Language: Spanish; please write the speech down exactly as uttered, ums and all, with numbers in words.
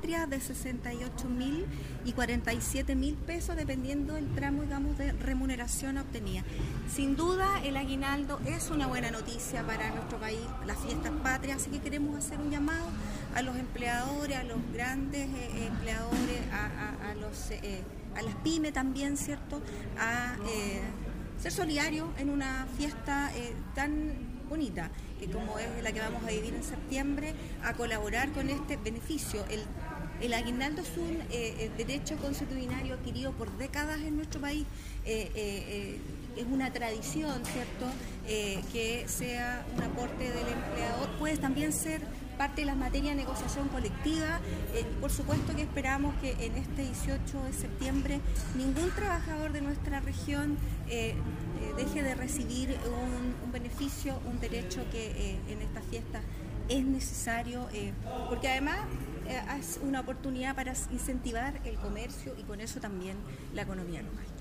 patria de sesenta y ocho mil y cuarenta y siete mil pesos, dependiendo del tramo, digamos, de remuneración obtenida. Sin duda, el aguinaldo es una buena noticia para nuestro país, las fiestas patrias, así que queremos hacer un llamado a los empleadores, a los grandes eh, empleadores, a, a, a, los, eh, a las pymes también, ¿cierto?, a eh, ser solidarios en una fiesta eh, tan bonita, eh, como es la que vamos a vivir en septiembre, a colaborar con este beneficio. El, el aguinaldo es un eh, derecho consuetudinario adquirido por décadas en nuestro país, eh, eh, eh, es una tradición, ¿cierto?, eh, que sea un aporte del empleador, puede también ser parte de las materias de negociación colectiva. Eh, por supuesto que esperamos que en este dieciocho de septiembre ningún trabajador de nuestra región eh, eh, deje de recibir un, un beneficio, un derecho que eh, en estas fiestas es necesario, eh, porque además eh, es una oportunidad para incentivar el comercio y con eso también la economía local.